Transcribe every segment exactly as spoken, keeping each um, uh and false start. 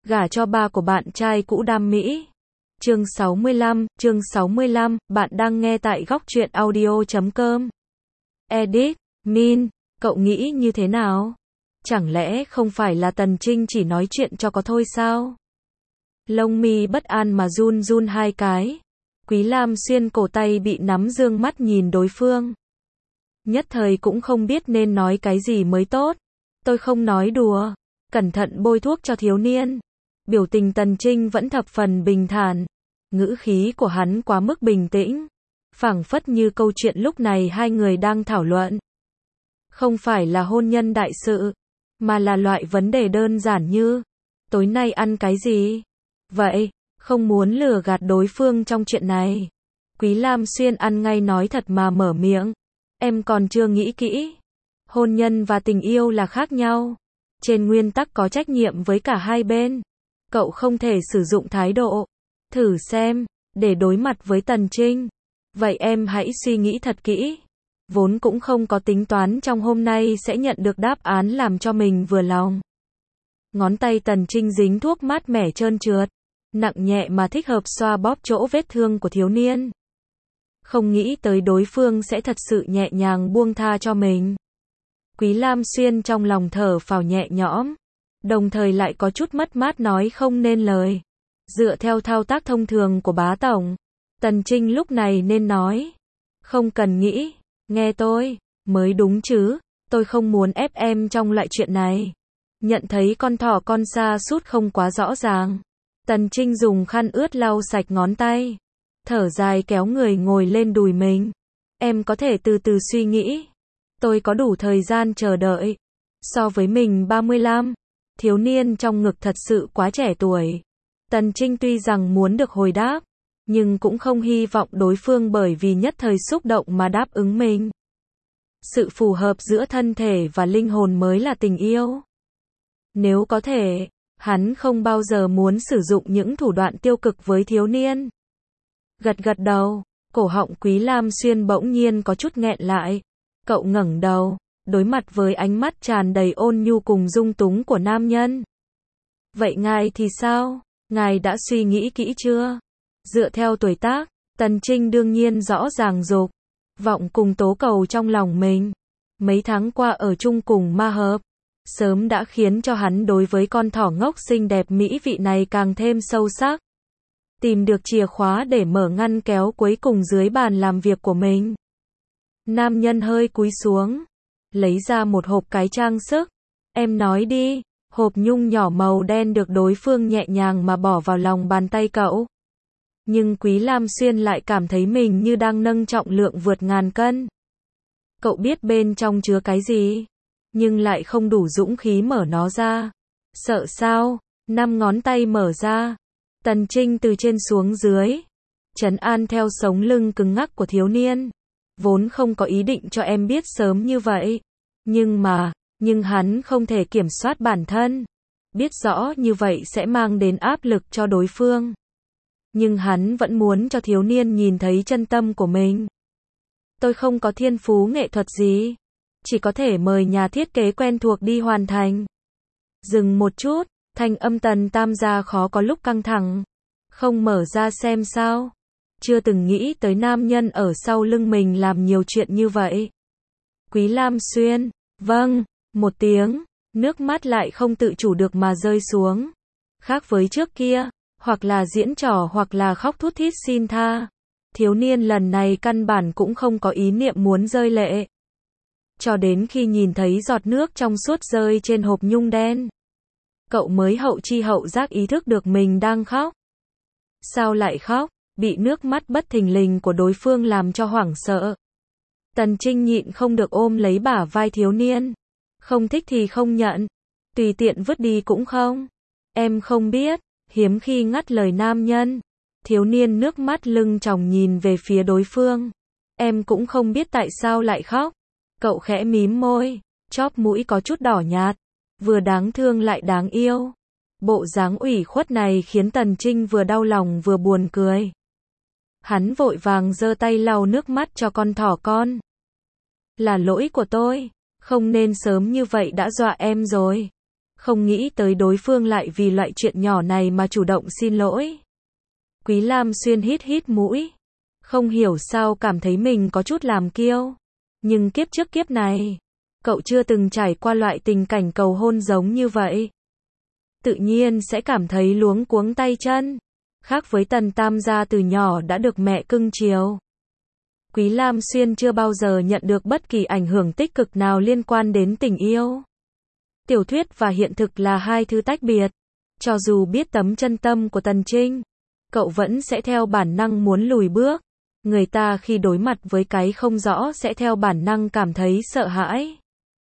gả cho ba của bạn trai cũ Đam Mỹ. Chương sáu mươi lăm, chương sáu mươi lăm, bạn đang nghe tại góc truyện audio chấm com. Edit, Min, cậu nghĩ như thế nào? Chẳng lẽ không phải là Tần Trinh chỉ nói chuyện cho có thôi sao? Lông mi bất an mà run run hai cái. Quý Lam Xuyên cổ tay bị nắm dương mắt nhìn đối phương. Nhất thời cũng không biết nên nói cái gì mới tốt. Tôi không nói đùa. Cẩn thận bôi thuốc cho thiếu niên. Biểu tình Tần Trinh vẫn thập phần bình thản. Ngữ khí của hắn quá mức bình tĩnh. Phảng phất như câu chuyện lúc này hai người đang thảo luận. Không phải là hôn nhân đại sự, mà là loại vấn đề đơn giản như tối nay ăn cái gì? Vậy, không muốn lừa gạt đối phương trong chuyện này. Quý Lam Xuyên ăn ngay nói thật mà mở miệng. Em còn chưa nghĩ kỹ. Hôn nhân và tình yêu là khác nhau. Trên nguyên tắc có trách nhiệm với cả hai bên. Cậu không thể sử dụng thái độ thử xem, để đối mặt với Tần Trinh. Vậy em hãy suy nghĩ thật kỹ. Vốn cũng không có tính toán trong hôm nay sẽ nhận được đáp án làm cho mình vừa lòng. Ngón tay Tần Trinh dính thuốc mát mẻ trơn trượt, nặng nhẹ mà thích hợp xoa bóp chỗ vết thương của thiếu niên. Không nghĩ tới đối phương sẽ thật sự nhẹ nhàng buông tha cho mình. Quý Lam Xuyên trong lòng thở phào nhẹ nhõm, đồng thời lại có chút mất mát nói không nên lời. Dựa theo thao tác thông thường của bá tổng, Tần Trinh lúc này nên nói. Không cần nghĩ, nghe tôi, mới đúng chứ, tôi không muốn ép em trong loại chuyện này. Nhận thấy con thỏ con sa sút không quá rõ ràng. Tần Trinh dùng khăn ướt lau sạch ngón tay. Thở dài kéo người ngồi lên đùi mình. Em có thể từ từ suy nghĩ. Tôi có đủ thời gian chờ đợi. So với mình ba mươi lăm, thiếu niên trong ngực thật sự quá trẻ tuổi. Tần Trinh tuy rằng muốn được hồi đáp, nhưng cũng không hy vọng đối phương bởi vì nhất thời xúc động mà đáp ứng mình. Sự phù hợp giữa thân thể và linh hồn mới là tình yêu. Nếu có thể, hắn không bao giờ muốn sử dụng những thủ đoạn tiêu cực với thiếu niên. Gật gật đầu, cổ họng Quý Lam Xuyên bỗng nhiên có chút nghẹn lại. Cậu ngẩng đầu, đối mặt với ánh mắt tràn đầy ôn nhu cùng dung túng của nam nhân. Vậy ngài thì sao? Ngài đã suy nghĩ kỹ chưa? Dựa theo tuổi tác, Tần Trinh đương nhiên rõ ràng dục vọng cùng tố cầu trong lòng mình. Mấy tháng qua ở chung cùng ma hợp, sớm đã khiến cho hắn đối với con thỏ ngốc xinh đẹp mỹ vị này càng thêm sâu sắc. Tìm được chìa khóa để mở ngăn kéo cuối cùng dưới bàn làm việc của mình. Nam nhân hơi cúi xuống, lấy ra một hộp cái trang sức. Em nói đi. Hộp nhung nhỏ màu đen được đối phương nhẹ nhàng mà bỏ vào lòng bàn tay cậu. Nhưng Quý Lam Xuyên lại cảm thấy mình như đang nâng trọng lượng vượt ngàn cân. Cậu biết bên trong chứa cái gì, nhưng lại không đủ dũng khí mở nó ra. Sợ sao? Năm ngón tay mở ra. Tần Trinh từ trên xuống dưới, trấn an theo sống lưng cứng ngắc của thiếu niên. Vốn không có ý định cho em biết sớm như vậy. Nhưng mà, nhưng hắn không thể kiểm soát bản thân. Biết rõ như vậy sẽ mang đến áp lực cho đối phương. Nhưng hắn vẫn muốn cho thiếu niên nhìn thấy chân tâm của mình. Tôi không có thiên phú nghệ thuật gì. Chỉ có thể mời nhà thiết kế quen thuộc đi hoàn thành. Dừng một chút, thanh âm Tần Tam gia khó có lúc căng thẳng. Không mở ra xem sao? Chưa từng nghĩ tới nam nhân ở sau lưng mình làm nhiều chuyện như vậy. Quý Lam Xuyên, vâng, một tiếng, nước mắt lại không tự chủ được mà rơi xuống. Khác với trước kia, hoặc là diễn trò hoặc là khóc thút thít xin tha. Thiếu niên lần này căn bản cũng không có ý niệm muốn rơi lệ. Cho đến khi nhìn thấy giọt nước trong suốt rơi trên hộp nhung đen, cậu mới hậu chi hậu giác ý thức được mình đang khóc. Sao lại khóc? Bị nước mắt bất thình lình của đối phương làm cho hoảng sợ. Tần Trinh nhịn không được ôm lấy bả vai thiếu niên. Không thích thì không nhận, tùy tiện vứt đi cũng không. Em không biết, hiếm khi ngắt lời nam nhân. Thiếu niên nước mắt lưng tròng nhìn về phía đối phương. Em cũng không biết tại sao lại khóc. Cậu khẽ mím môi, chóp mũi có chút đỏ nhạt, vừa đáng thương lại đáng yêu. Bộ dáng ủy khuất này khiến Tần Trinh vừa đau lòng vừa buồn cười. Hắn vội vàng giơ tay lau nước mắt cho con thỏ con. Là lỗi của tôi, không nên sớm như vậy đã dọa em rồi. Không nghĩ tới đối phương lại vì loại chuyện nhỏ này mà chủ động xin lỗi. Quý Lam Xuyên hít hít mũi. Không hiểu sao cảm thấy mình có chút làm kiêu. Nhưng kiếp trước kiếp này, cậu chưa từng trải qua loại tình cảnh cầu hôn giống như vậy. Tự nhiên sẽ cảm thấy luống cuống tay chân. Khác với Tần Tam gia từ nhỏ đã được mẹ cưng chiều. Quý Lam Xuyên chưa bao giờ nhận được bất kỳ ảnh hưởng tích cực nào liên quan đến tình yêu. Tiểu thuyết và hiện thực là hai thứ tách biệt. Cho dù biết tấm chân tâm của Tần Trinh, cậu vẫn sẽ theo bản năng muốn lùi bước. Người ta khi đối mặt với cái không rõ sẽ theo bản năng cảm thấy sợ hãi.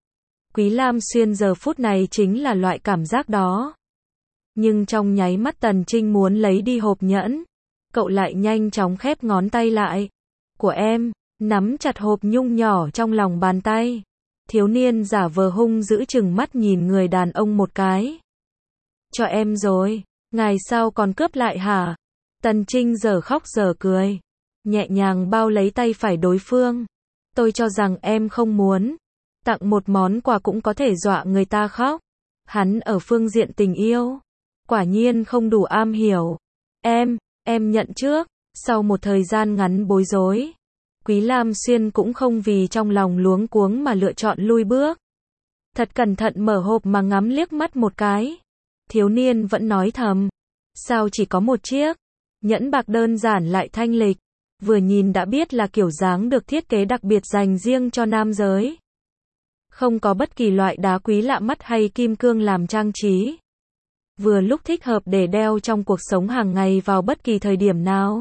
Quý Lam Xuyên giờ phút này chính là loại cảm giác đó. Nhưng trong nháy mắt Tần Trinh muốn lấy đi hộp nhẫn, cậu lại nhanh chóng khép ngón tay lại. Của em, nắm chặt hộp nhung nhỏ trong lòng bàn tay. Thiếu niên giả vờ hung dữ chừng mắt nhìn người đàn ông một cái. Cho em rồi, ngài sao còn cướp lại hả? Tần Trinh giờ khóc giờ cười, nhẹ nhàng bao lấy tay phải đối phương. Tôi cho rằng em không muốn. Tặng một món quà cũng có thể dọa người ta khóc. Hắn ở phương diện tình yêu, quả nhiên không đủ am hiểu. Em, em nhận trước. Sau một thời gian ngắn bối rối, Quý Lam Xuyên cũng không vì trong lòng luống cuống mà lựa chọn lui bước. Thật cẩn thận mở hộp mà ngắm liếc mắt một cái. Thiếu niên vẫn nói thầm. Sao chỉ có một chiếc? Nhẫn bạc đơn giản lại thanh lịch. Vừa nhìn đã biết là kiểu dáng được thiết kế đặc biệt dành riêng cho nam giới. Không có bất kỳ loại đá quý lạ mắt hay kim cương làm trang trí. Vừa lúc thích hợp để đeo trong cuộc sống hàng ngày vào bất kỳ thời điểm nào.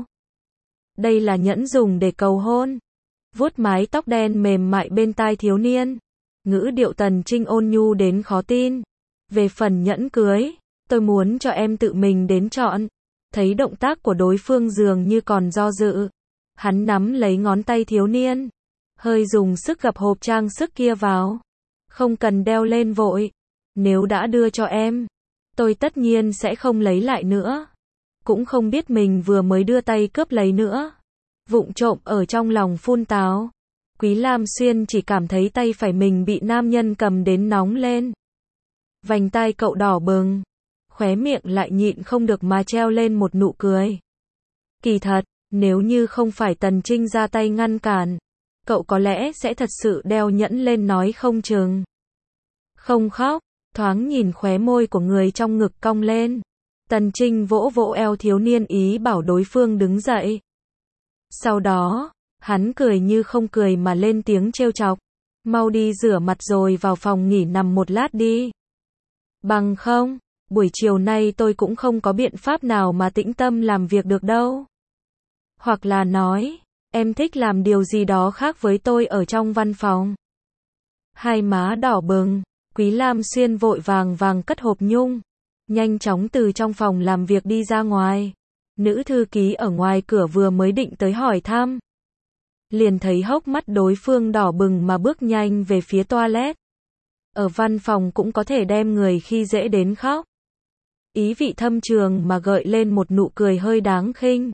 Đây là nhẫn dùng để cầu hôn. Vuốt mái tóc đen mềm mại bên tai thiếu niên. Ngữ điệu Tần Trinh ôn nhu đến khó tin. Về phần nhẫn cưới, tôi muốn cho em tự mình đến chọn. Thấy động tác của đối phương dường như còn do dự. Hắn nắm lấy ngón tay thiếu niên. Hơi dùng sức gập hộp trang sức kia vào. Không cần đeo lên vội. Nếu đã đưa cho em, tôi tất nhiên sẽ không lấy lại nữa. Cũng không biết mình vừa mới đưa tay cướp lấy nữa. Vụng trộm ở trong lòng phun táo. Quý Lam Xuyên chỉ cảm thấy tay phải mình bị nam nhân cầm đến nóng lên. Vành tai cậu đỏ bừng. Khóe miệng lại nhịn không được mà treo lên một nụ cười. Kỳ thật, nếu như không phải Tần Trinh ra tay ngăn cản, cậu có lẽ sẽ thật sự đeo nhẫn lên nói không chừng. Không khóc, thoáng nhìn khóe môi của người trong ngực cong lên. Tần Trinh vỗ vỗ eo thiếu niên ý bảo đối phương đứng dậy. Sau đó, hắn cười như không cười mà lên tiếng trêu chọc. Mau đi rửa mặt rồi vào phòng nghỉ nằm một lát đi. Bằng không, buổi chiều nay tôi cũng không có biện pháp nào mà tĩnh tâm làm việc được đâu. Hoặc là nói, em thích làm điều gì đó khác với tôi ở trong văn phòng. Hai má đỏ bừng, Quý Lam Xuyên vội vàng vàng cất hộp nhung. Nhanh chóng từ trong phòng làm việc đi ra ngoài. Nữ thư ký ở ngoài cửa vừa mới định tới hỏi thăm. Liền thấy hốc mắt đối phương đỏ bừng mà bước nhanh về phía toilet. Ở văn phòng cũng có thể đem người khi dễ đến khóc. Ý vị thâm trường mà gợi lên một nụ cười hơi đáng khinh.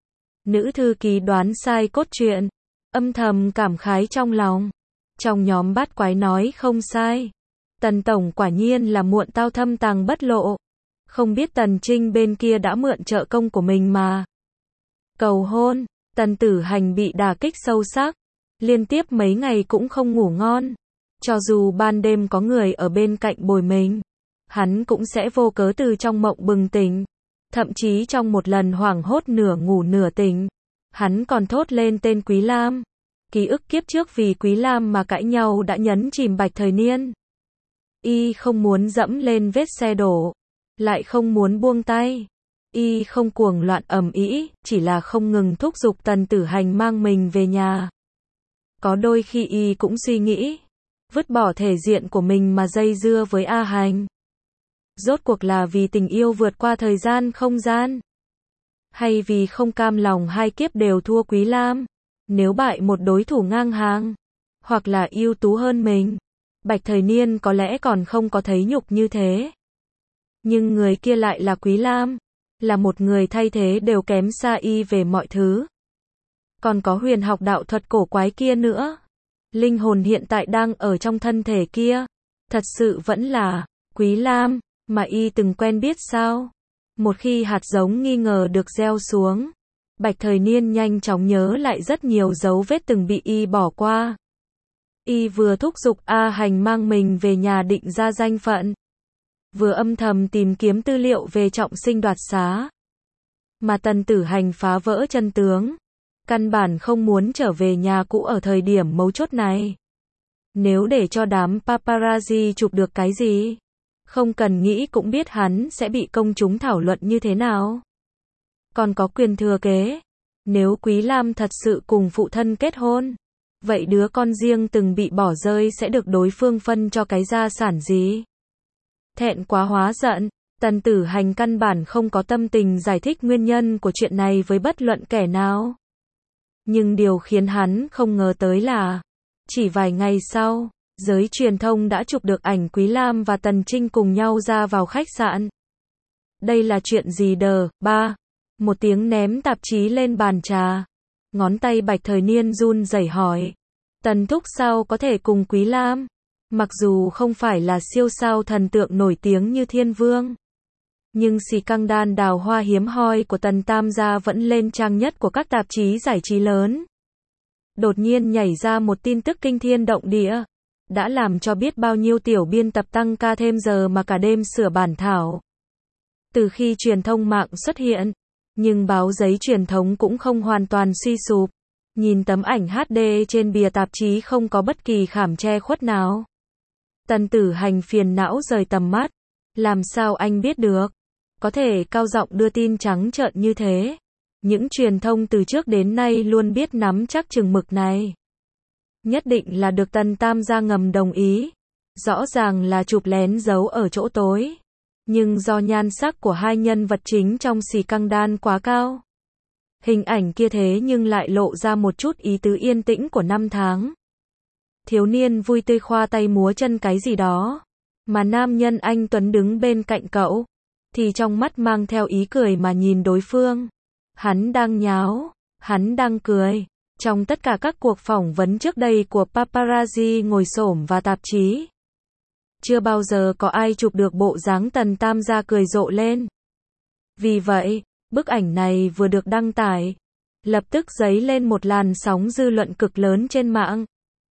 Nữ thư ký đoán sai cốt truyện. Âm thầm cảm khái trong lòng. Trong nhóm bát quái nói không sai. Tần Tổng quả nhiên là muộn tao thâm tàng bất lộ. Không biết Tần Trinh bên kia đã mượn trợ công của mình mà. Cầu hôn, Tần Tử Hành bị đả kích sâu sắc. Liên tiếp mấy ngày cũng không ngủ ngon. Cho dù ban đêm có người ở bên cạnh bồi mình, hắn cũng sẽ vô cớ từ trong mộng bừng tỉnh. Thậm chí trong một lần hoảng hốt nửa ngủ nửa tỉnh, hắn còn thốt lên tên Quý Lam. Ký ức kiếp trước vì Quý Lam mà cãi nhau đã nhấn chìm Bạch Thời Niên. Y không muốn dẫm lên vết xe đổ, lại không muốn buông tay. Y không cuồng loạn ầm ĩ, chỉ là không ngừng thúc giục Tần Tử Hành mang mình về nhà. Có đôi khi Y cũng suy nghĩ, vứt bỏ thể diện của mình mà dây dưa với A Hành. Rốt cuộc là vì tình yêu vượt qua thời gian không gian, hay vì không cam lòng hai kiếp đều thua Quý Lam, nếu bại một đối thủ ngang hàng, hoặc là ưu tú hơn mình. Bạch Thời Niên có lẽ còn không có thấy nhục như thế. Nhưng người kia lại là Quý Lam, là một người thay thế đều kém xa Y về mọi thứ. Còn có huyền học đạo thuật cổ quái kia nữa. Linh hồn hiện tại đang ở trong thân thể kia. Thật sự vẫn là Quý Lam, mà y từng quen biết sao? Một khi hạt giống nghi ngờ được gieo xuống, Bạch Thời Niên nhanh chóng nhớ lại rất nhiều dấu vết từng bị y bỏ qua. Y vừa thúc giục A Hành mang mình về nhà định ra danh phận, vừa âm thầm tìm kiếm tư liệu về trọng sinh đoạt xá. Mà Tần Tử Hành phá vỡ chân tướng, căn bản không muốn trở về nhà cũ ở thời điểm mấu chốt này. Nếu để cho đám paparazzi chụp được cái gì, không cần nghĩ cũng biết hắn sẽ bị công chúng thảo luận như thế nào. Còn có quyền thừa kế, nếu Quý Lam thật sự cùng phụ thân kết hôn, vậy đứa con riêng từng bị bỏ rơi sẽ được đối phương phân cho cái gia sản gì? Thẹn quá hóa giận, Tần Tử Hành căn bản không có tâm tình giải thích nguyên nhân của chuyện này với bất luận kẻ nào. Nhưng điều khiến hắn không ngờ tới là, chỉ vài ngày sau, giới truyền thông đã chụp được ảnh Quý Lam và Tần Trinh cùng nhau ra vào khách sạn. Đây là chuyện gì đờ? Ba. Một tiếng ném tạp chí lên bàn trà. Ngón tay Bạch Thời Niên run rẩy hỏi. Tần thúc sao có thể cùng Quý Lam? Mặc dù không phải là siêu sao thần tượng nổi tiếng như Thiên Vương, nhưng xì căng đan đào hoa hiếm hoi của Tần Tam gia vẫn lên trang nhất của các tạp chí giải trí lớn. Đột nhiên nhảy ra một tin tức kinh thiên động địa, đã làm cho biết bao nhiêu tiểu biên tập tăng ca thêm giờ mà cả đêm sửa bản thảo. Từ khi truyền thông mạng xuất hiện, nhưng báo giấy truyền thống cũng không hoàn toàn suy sụp. Nhìn tấm ảnh hát đê trên bìa tạp chí không có bất kỳ khảm che khuất nào. Tần Tử Hành phiền não rời tầm mắt. Làm sao anh biết được? Có thể cao giọng đưa tin trắng trợn như thế. Những truyền thông từ trước đến nay luôn biết nắm chắc chừng mực này. Nhất định là được Tần Tam gia ngầm đồng ý. Rõ ràng là chụp lén giấu ở chỗ tối. Nhưng do nhan sắc của hai nhân vật chính trong xì căng đan quá cao, hình ảnh kia thế nhưng lại lộ ra một chút ý tứ yên tĩnh của năm tháng. Thiếu niên vui tươi khoa tay múa chân cái gì đó, mà nam nhân anh tuấn đứng bên cạnh cậu, thì trong mắt mang theo ý cười mà nhìn đối phương. Hắn đang nháo, hắn đang cười. Trong tất cả các cuộc phỏng vấn trước đây của paparazzi ngồi xổm và tạp chí, chưa bao giờ có ai chụp được bộ dáng Tần Tam gia cười rộ lên. Vì vậy, bức ảnh này vừa được đăng tải, lập tức dấy lên một làn sóng dư luận cực lớn trên mạng.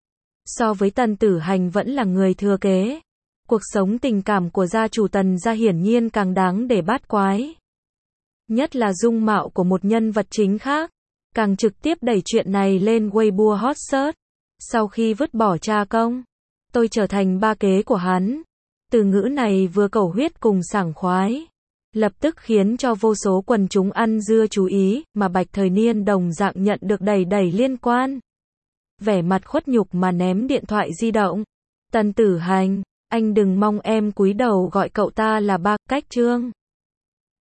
So với Tần Tử Hành vẫn là người thừa kế, cuộc sống tình cảm của gia chủ Tần gia hiển nhiên càng đáng để bát quái. Nhất là dung mạo của một nhân vật chính khác, càng trực tiếp đẩy chuyện này lên Weibo hot search. Sau khi vứt bỏ cha công, tôi trở thành ba kế của hắn. Từ ngữ này vừa cầu huyết cùng sảng khoái, lập tức khiến cho vô số quần chúng ăn dưa chú ý, mà Bạch Thời Niên đồng dạng nhận được đầy đầy liên quan. Vẻ mặt khuất nhục mà ném điện thoại di động. Tần Tử Hành, anh đừng mong em cúi đầu gọi cậu ta là ba, cách chương.